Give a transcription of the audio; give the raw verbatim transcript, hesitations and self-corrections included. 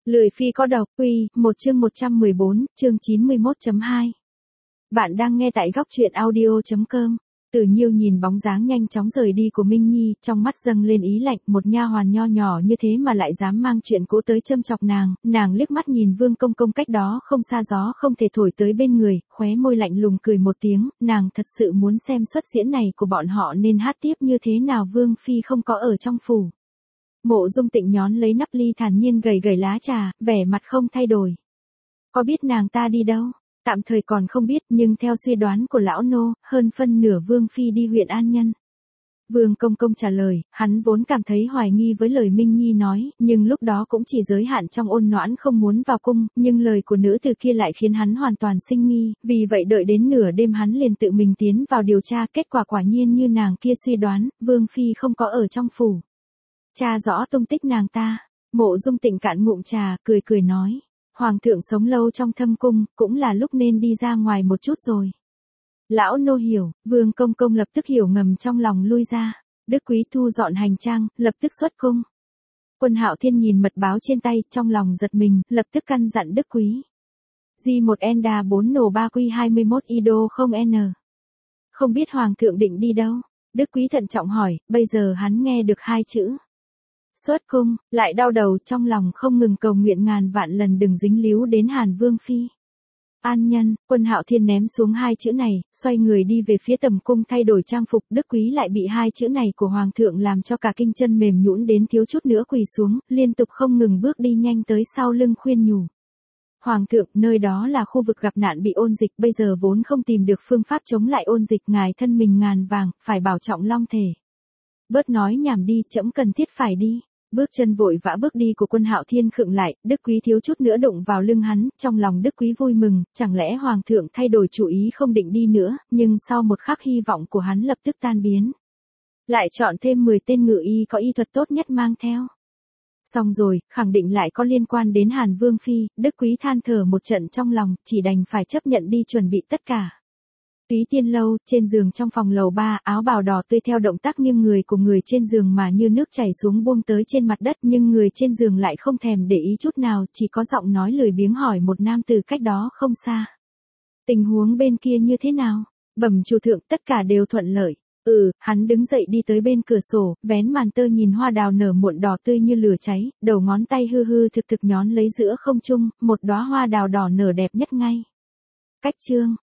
Lười phi có độc, quy, một chương một trăm mười bốn, chương chín mươi mốt chấm hai. Bạn đang nghe tại góc truyện audio chấm com. Tử Nhiêu nhìn bóng dáng nhanh chóng rời đi của Minh Nhi, trong mắt dâng lên ý lạnh, một nha hoàn nho nhỏ như thế mà lại dám mang chuyện cũ tới châm chọc nàng, nàng liếc mắt nhìn Vương Công Công cách đó không xa gió không thể thổi tới bên người, khóe môi lạnh lùng cười một tiếng, nàng thật sự muốn xem suất diễn này của bọn họ nên hát tiếp như thế nào. Vương Phi không có ở trong phủ. Mộ Dung Tịnh nhón lấy nắp ly thản nhiên gầy gầy lá trà, vẻ mặt không thay đổi. Có biết nàng ta đi đâu? Tạm thời còn không biết, nhưng theo suy đoán của lão nô, hơn phân nửa Vương Phi đi huyện An Nhân. Vương Công Công trả lời, hắn vốn cảm thấy hoài nghi với lời Minh Nhi nói, nhưng lúc đó cũng chỉ giới hạn trong ôn noãn không muốn vào cung, nhưng lời của nữ từ kia lại khiến hắn hoàn toàn sinh nghi, vì vậy đợi đến nửa đêm hắn liền tự mình tiến vào điều tra, kết quả quả nhiên như nàng kia suy đoán, Vương Phi không có ở trong phủ. Tra rõ tung tích nàng ta. Mộ Dung Tịnh cạn ngụm trà, cười cười nói. Hoàng thượng sống lâu trong thâm cung, cũng là lúc nên đi ra ngoài một chút rồi. Lão nô hiểu. Vương Công Công lập tức hiểu ngầm trong lòng lui ra. Đức Quý thu dọn hành trang, lập tức xuất cung. Quân Hạo Thiên nhìn mật báo trên tay, trong lòng giật mình, lập tức căn dặn Đức Quý. G một Enda bốn nổ ba Q hai mươi mốt Ido không N. Không biết Hoàng thượng định đi đâu? Đức Quý thận trọng hỏi, bây giờ hắn nghe được hai chữ. Xuất cung, lại đau đầu, trong lòng không ngừng cầu nguyện ngàn vạn lần đừng dính líu đến Hàn Vương Phi. An Nhân. Quân Hạo Thiên ném xuống hai chữ này, xoay người đi về phía tầm cung thay đổi trang phục. Đức Quý lại bị hai chữ này của Hoàng thượng làm cho cả kinh chân mềm nhũn đến thiếu chút nữa quỳ xuống, liên tục không ngừng bước đi nhanh tới sau lưng khuyên nhủ. Hoàng thượng, nơi đó là khu vực gặp nạn bị ôn dịch, bây giờ vốn không tìm được phương pháp chống lại ôn dịch, ngài thân mình ngàn vàng, phải bảo trọng long thể. Bớt nói nhảm đi, trẫm cần thiết phải đi. Bước chân vội vã bước đi của Quân Hạo Thiên khựng lại, Đức Quý thiếu chút nữa đụng vào lưng hắn, trong lòng Đức Quý vui mừng, chẳng lẽ Hoàng thượng thay đổi chủ ý không định đi nữa, nhưng sau một khắc hy vọng của hắn lập tức tan biến. Lại chọn thêm mười tên ngự y có y thuật tốt nhất mang theo. Xong rồi, khẳng định lại có liên quan đến Hàn Vương Phi, Đức Quý than thở một trận trong lòng, chỉ đành phải chấp nhận đi chuẩn bị tất cả. Túy Tiên lâu, trên giường trong phòng lầu ba, áo bào đỏ tươi theo động tác nghiêng người của người trên giường mà như nước chảy xuống buông tới trên mặt đất, nhưng người trên giường lại không thèm để ý chút nào, chỉ có giọng nói lười biếng hỏi một nam từ cách đó không xa. Tình huống bên kia như thế nào? Bẩm chủ thượng, tất cả đều thuận lợi. Ừ, hắn đứng dậy đi tới bên cửa sổ, vén màn tơ nhìn hoa đào nở muộn đỏ tươi như lửa cháy, đầu ngón tay hư hư thực thực nhón lấy giữa không trung, một đóa hoa đào đỏ nở đẹp nhất ngay. Cách chương.